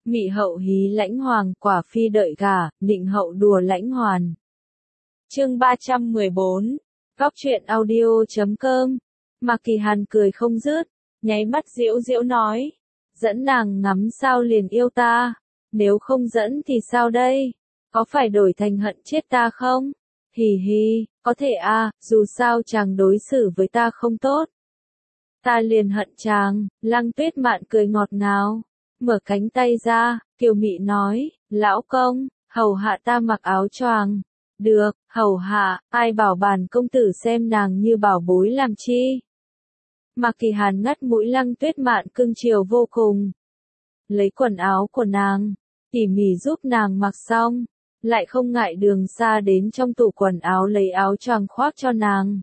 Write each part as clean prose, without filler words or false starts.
Mị hậu hí lãnh hoàng, quả phi đợi gả, nịnh hậu đùa lãnh hoàn. Chương 314. Góc truyện audio.com. Mạc Kỳ Hàn cười không dứt, nháy mắt giễu giễu nói, dẫn nàng ngắm sao liền yêu ta, nếu không dẫn thì sao đây? Có phải đổi thành hận chết ta không? Hì hì, có thể à, dù sao chàng đối xử với ta không tốt. Ta liền hận chàng. Lăng Tuyết Mạn cười ngọt ngào, mở cánh tay ra, kiều mị nói, lão công, hầu hạ ta mặc áo choàng. Được, hầu hạ, ai bảo bản công tử xem nàng như bảo bối làm chi. Mạc Kỳ Hàn ngắt mũi Lăng Tuyết Mạn cưng chiều vô cùng. Lấy quần áo của nàng, tỉ mỉ giúp nàng mặc xong, lại không ngại đường xa đến trong tủ quần áo lấy áo choàng khoác cho nàng.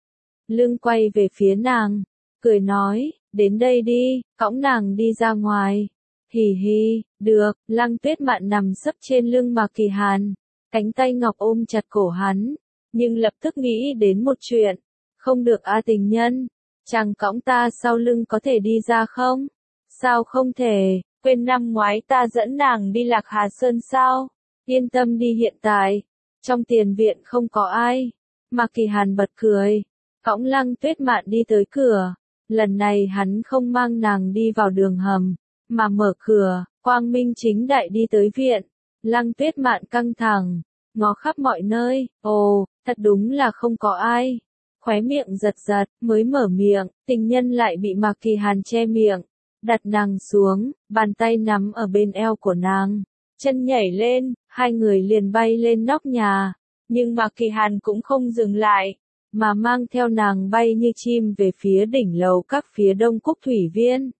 Lưng quay về phía nàng, cười nói, đến đây đi, cõng nàng đi ra ngoài. Hì hì, được. Lăng Tuyết Mạn nằm sấp trên lưng Mạc Kỳ Hàn, cánh tay ngọc ôm chặt cổ hắn, nhưng lập tức nghĩ đến một chuyện. Không được a tình nhân, chàng cõng ta sau lưng có thể đi ra không? Sao không thể, quên năm ngoái ta dẫn nàng đi Lạc Hà Sơn sao? Yên tâm đi, hiện tại, trong tiền viện không có ai. Mạc Kỳ Hàn bật cười, cõng Lăng Tuyết Mạn đi tới cửa. Lần này hắn không mang nàng đi vào đường hầm, mà mở cửa, quang minh chính đại đi tới viện. Lăng Tuyết Mạn căng thẳng, ngó khắp mọi nơi, ồ, thật đúng là không có ai. Khóe miệng giật giật, mới mở miệng, tình nhân lại bị Mạc Kỳ Hàn che miệng, đặt nàng xuống, bàn tay nắm ở bên eo của nàng, chân nhảy lên, hai người liền bay lên nóc nhà. Nhưng Mạc Kỳ Hàn cũng không dừng lại, mà mang theo nàng bay như chim về phía đỉnh lầu các phía đông Cúc Thủy Viên.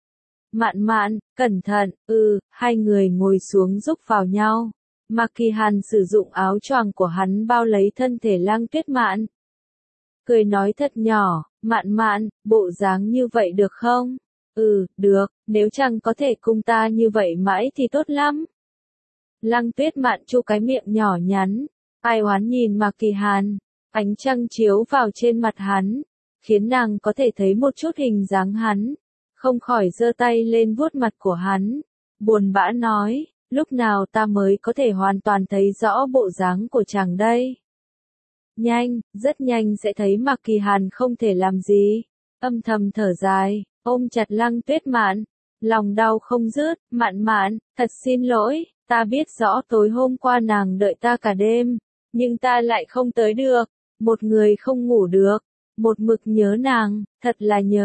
Mạn Mạn, cẩn thận. Hai người ngồi xuống giúp vào nhau. Mạc Kỳ Hàn sử dụng áo choàng của hắn bao lấy thân thể Lăng Tuyết Mạn. Cười nói thật nhỏ, Mạn Mạn, bộ dáng như vậy được không? Được, nếu chàng có thể cùng ta như vậy mãi thì tốt lắm. Lăng Tuyết Mạn chu cái miệng nhỏ nhắn, ai oán nhìn Mạc Kỳ Hàn. Ánh trăng chiếu vào trên mặt hắn, khiến nàng có thể thấy một chút hình dáng hắn. Không khỏi giơ tay lên vuốt mặt của hắn, buồn bã nói, lúc nào ta mới có thể hoàn toàn thấy rõ bộ dáng của chàng đây? Nhanh, rất nhanh sẽ thấy. Mạc Kỳ Hàn không thể làm gì, âm thầm thở dài, ôm chặt Lăng Tuyết Mạn, lòng đau không dứt. Mạn Mạn, thật xin lỗi, ta biết rõ tối hôm qua nàng đợi ta cả đêm, nhưng ta lại không tới được. Một người không ngủ được, một mực nhớ nàng, thật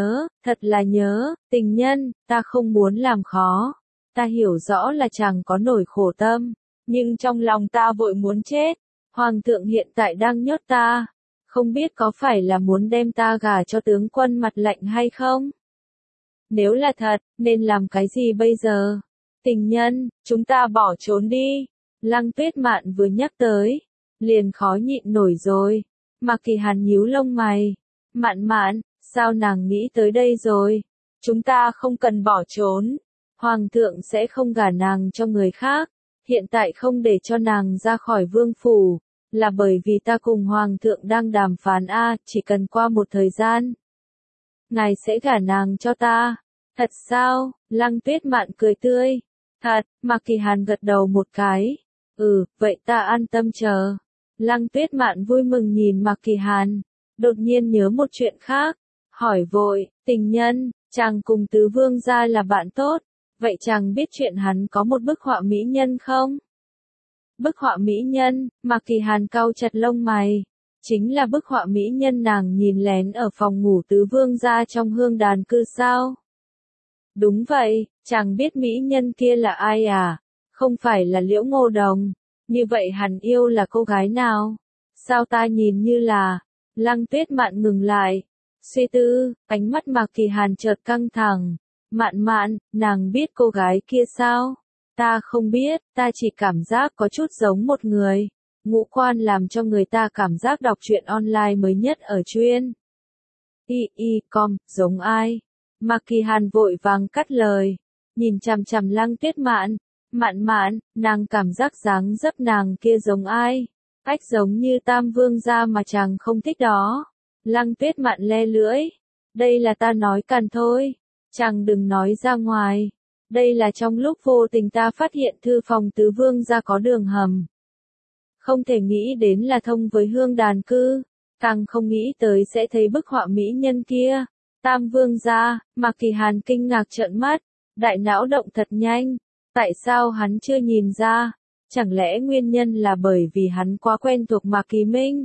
là nhớ, tình nhân, ta không muốn làm khó. Ta hiểu rõ là chàng có nỗi khổ tâm, nhưng trong lòng ta vội muốn chết. Hoàng thượng hiện tại đang nhốt ta, không biết có phải là muốn đem ta gả cho tướng quân mặt lạnh hay không? Nếu là thật, nên làm cái gì bây giờ? Tình nhân, chúng ta bỏ trốn đi. Lăng Tuyết Mạn vừa nhắc tới, liền khó nhịn nổi rồi. Mạc Kỳ Hàn nhíu lông mày. Mạn Mạn, sao nàng nghĩ tới đây rồi? Chúng ta không cần bỏ trốn. Hoàng thượng sẽ không gả nàng cho người khác. Hiện tại không để cho nàng ra khỏi vương phủ, là bởi vì ta cùng Hoàng thượng đang đàm phán chỉ cần qua một thời gian, ngài sẽ gả nàng cho ta. Thật sao? Lăng Tuyết Mạn cười tươi. Thật. Mạc Kỳ Hàn gật đầu một cái. Vậy ta an tâm chờ. Lăng Tuyết Mạn vui mừng nhìn Mạc Kỳ Hàn, đột nhiên nhớ một chuyện khác, hỏi vội, tình nhân, chàng cùng tứ vương gia là bạn tốt, vậy chàng biết chuyện hắn có một bức họa mỹ nhân không? Bức họa mỹ nhân? Mạc Kỳ Hàn cau chặt lông mày, chính là bức họa mỹ nhân nàng nhìn lén ở phòng ngủ tứ vương gia trong hương đàn cư sao? Đúng vậy, chàng biết mỹ nhân kia là ai à? Không phải là Liễu Ngô Đồng. Như vậy hắn yêu là cô gái nào? Sao ta nhìn như là... Lăng Tuyết Mạn ngừng lại, suy tư, ánh mắt Mạc Kỳ Hàn chợt căng thẳng. Mạn Mạn, nàng biết cô gái kia sao? Ta không biết, ta chỉ cảm giác có chút giống một người. Ngũ quan làm cho người ta cảm giác đọc truyện online mới nhất ở chuyên. Giống ai? Mạc Kỳ Hàn vội vàng cắt lời, nhìn chằm chằm Lăng Tuyết Mạn. Mạn Mạn, nàng cảm giác dáng dấp nàng kia giống ai? Giống như Tam Vương gia mà chàng không thích đó. Lăng Tuyết Mạn le lưỡi. Đây là ta nói càn thôi. Chàng đừng nói ra ngoài. Đây là trong lúc vô tình ta phát hiện thư phòng tứ vương gia có đường hầm. Không thể nghĩ đến là thông với hương đàn cư, càng không nghĩ tới sẽ thấy bức họa mỹ nhân kia. Tam vương gia, Mạc Kỳ Hàn kinh ngạc trợn mắt, đại não động thật nhanh. Tại sao hắn chưa nhìn ra? Chẳng lẽ nguyên nhân là bởi vì hắn quá quen thuộc Mạc Kỳ Minh?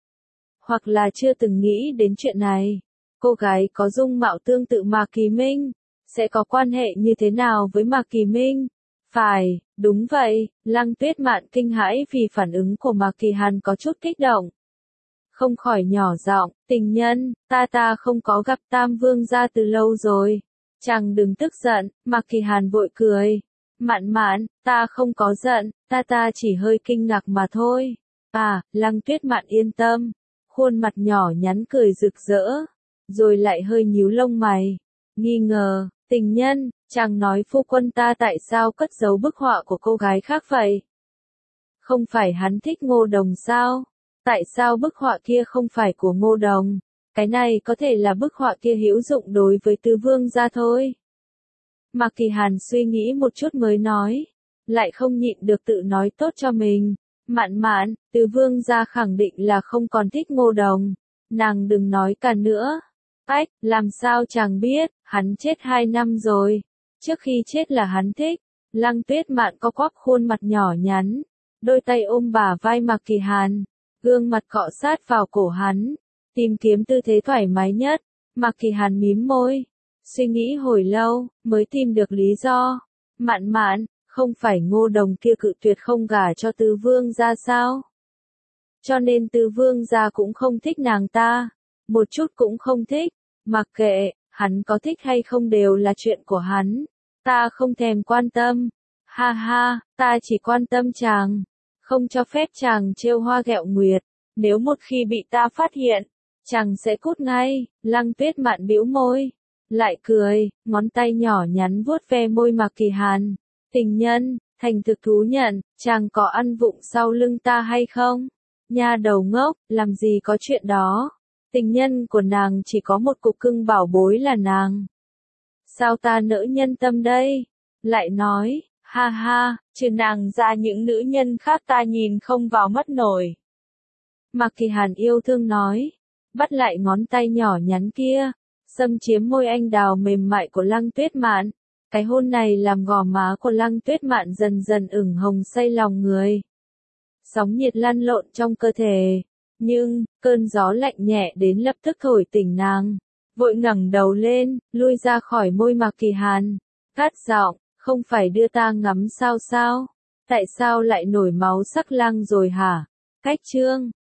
Hoặc là chưa từng nghĩ đến chuyện này? Cô gái có dung mạo tương tự Mạc Kỳ Minh, sẽ có quan hệ như thế nào với Mạc Kỳ Minh? Phải, đúng vậy, Lăng Tuyết Mạn kinh hãi vì phản ứng của Mạc Kỳ Hàn có chút kích động. Không khỏi nhỏ giọng, tình nhân, ta không có gặp Tam Vương gia từ lâu rồi. Chàng đừng tức giận, Mạc Kỳ Hàn vội cười. Mạn Mạn, ta không có giận, ta chỉ hơi kinh ngạc mà thôi. À, Lăng Tuyết Mạn yên tâm. Khuôn mặt nhỏ nhắn cười rực rỡ, rồi lại hơi nhíu lông mày. Nghi ngờ, tình nhân, chàng nói phu quân ta tại sao cất giấu bức họa của cô gái khác vậy? Không phải hắn thích Ngô Đồng sao? Tại sao bức họa kia không phải của Ngô Đồng? Cái này có thể là bức họa kia hữu dụng đối với tứ vương gia thôi. Mạc Kỳ Hàn suy nghĩ một chút mới nói, lại không nhịn được tự nói tốt cho mình. Mạn Mạn, tứ vương gia khẳng định là không còn thích Ngô Đồng. Nàng đừng nói cả nữa. Ách, làm sao chàng biết, hắn chết 2 năm rồi. Trước khi chết là hắn thích. Lăng Tuyết Mạn có quắp khuôn mặt nhỏ nhắn, đôi tay ôm bả vai Mạc Kỳ Hàn, gương mặt cọ sát vào cổ hắn, tìm kiếm tư thế thoải mái nhất. Mạc Kỳ Hàn mím môi, suy nghĩ hồi lâu, mới tìm được lý do. Mạn Mạn, không phải Ngô Đồng kia cự tuyệt không gả cho tứ vương gia sao? Cho nên tứ vương gia cũng không thích nàng ta, một chút cũng không thích. Mặc kệ, hắn có thích hay không đều là chuyện của hắn, ta không thèm quan tâm. Ha ha, ta chỉ quan tâm chàng, không cho phép chàng trêu hoa ghẹo nguyệt, nếu một khi bị ta phát hiện, chàng sẽ cút ngay. Lăng Tuyết Mạn bĩu môi, lại cười, ngón tay nhỏ nhắn vuốt ve môi Mạc Kỳ Hàn. Tình nhân, thành thực thú nhận, chàng có ăn vụng sau lưng ta hay không? Nha đầu ngốc, làm gì có chuyện đó. Tình nhân của nàng chỉ có một cục cưng bảo bối là nàng. Sao ta nỡ nhân tâm đây? Lại nói, ha ha, trừ nàng ra những nữ nhân khác ta nhìn không vào mắt nổi. Mạc Kỳ Hàn yêu thương nói, bắt lại ngón tay nhỏ nhắn kia, xâm chiếm môi anh đào mềm mại của Lăng Tuyết Mạn. Cái hôn này làm gò má của Lăng Tuyết Mạn dần dần ửng hồng say lòng người. Sóng nhiệt lăn lộn trong cơ thể, nhưng cơn gió lạnh nhẹ đến lập tức thổi tỉnh nàng. Vội ngẩng đầu lên, lui ra khỏi môi Mạc Kỳ Hàn, cắt giọng, không phải đưa ta ngắm sao sao? Tại sao lại nổi máu sắc lang rồi hả? Cách chương